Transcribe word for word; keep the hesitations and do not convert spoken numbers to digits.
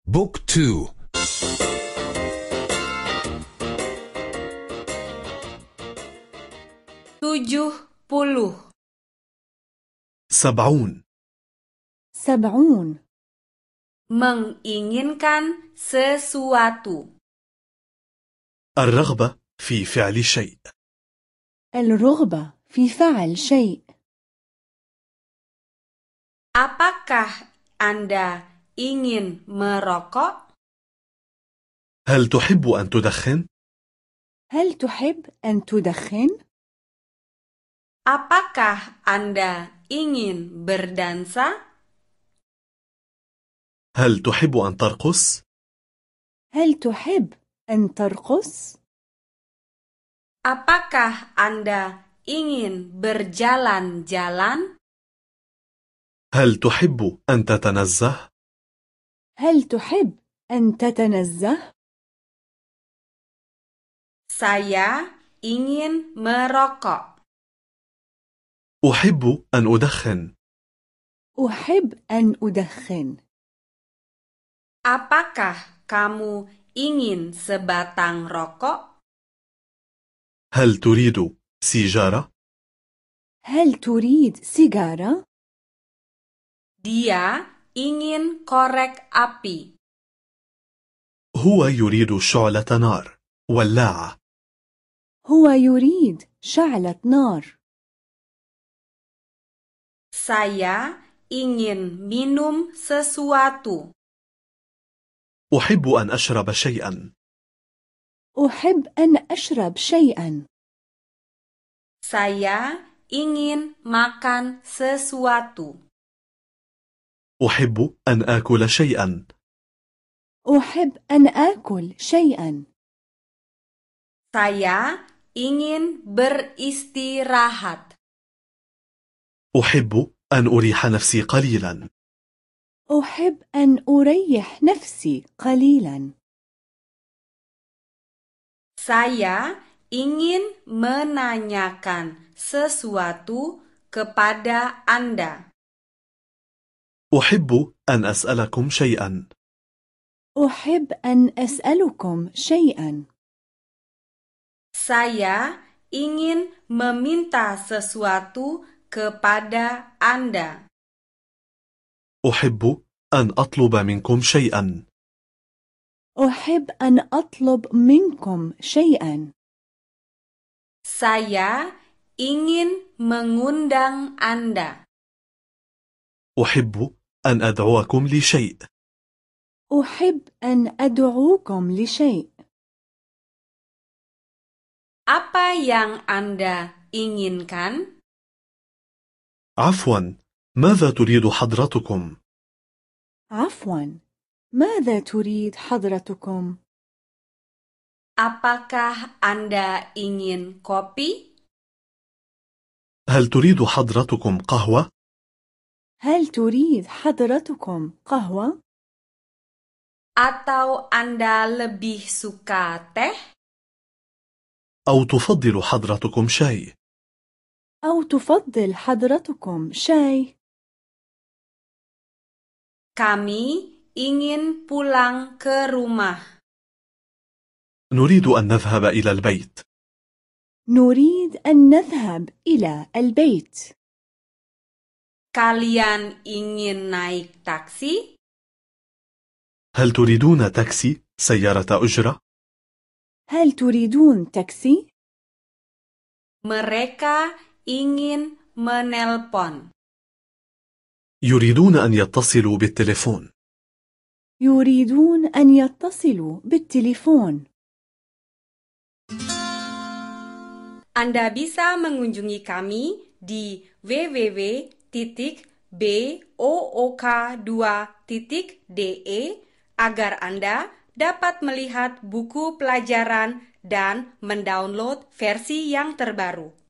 بوك تو. tujuh puluh. سبعون. سبعون. Menginginkan sesuatu. الرغبة في فعل شيء. الرغبة في فعل شيء. Apakah Anda ingin merokok? هل تحب أن تدخن؟ هل تحب أن تدخن؟ Apakah Anda ingin berdansa? هل تحب أن ترقص؟ هل تحب أن ترقص؟ Apakah Anda ingin berjalan-jalan? هل تحب أن تتنزه؟ هل تحب أن تتنزه؟ Saya ingin merokok. أحب أن أدخن. أحب أن أدخن. Apakah kamu ingin sebatang rokok? هل تريد سيجارة؟ هل تريد سيجارة؟ Dia ingin korek api. هو يريد شعلة نار. ولاعة. هو يريد شعلة نار. Saya ingin minum sesuatu. أحب أن أشرب شيئا. أحب أن أشرب شيئا. Saya ingin makan sesuatu. أحب أن آكل شيئا. أحب أن آكل شيئا. Saya ingin beristirahat. أحب أن أريح نفسي قليلا. أحب أن أريح نفسي قليلا. Saya ingin menanyakan sesuatu kepada Anda. أحب أن أسألكم شيئا. أحب أن أسألكم شيئا. Saya ingin meminta sesuatu kepada Anda. أحب أن أطلب منكم شيئا. أحب أن أطلب منكم شيئا. Saya ingin mengundang Anda. أحب أن أدعوكم لشيء. أحب أن أدعوكم لشيء. Apa yang Anda inginkan? عفوا، ماذا تريد حضرتكم؟ عفوا، ماذا تريد حضرتكم؟ Apakah Anda ingin kopi? هل تريد حضرتكم قهوة؟ هل تريد حضرتكم قهوة؟ Atau Anda lebih suka teh? أو تفضل حضرتكم شاي؟ أو تفضل حضرتكم شاي؟ Kami ingin pulang ke rumah. نريد أن نذهب إلى البيت. نريد أن نذهب إلى البيت. Kalian ingin naik taksi? هل تريدون تاكسي؟ سيارة أجرة؟ هل تريدون تاكسي؟ Mereka ingin menelpon. يريدون أن يتصلوا بالتليفون. يريدون أن يتصلوا بالتليفون. Anda bisa mengunjungi kami di w w w titik book dua titik d e agar Anda dapat melihat buku pelajaran dan mendownload versi yang terbaru.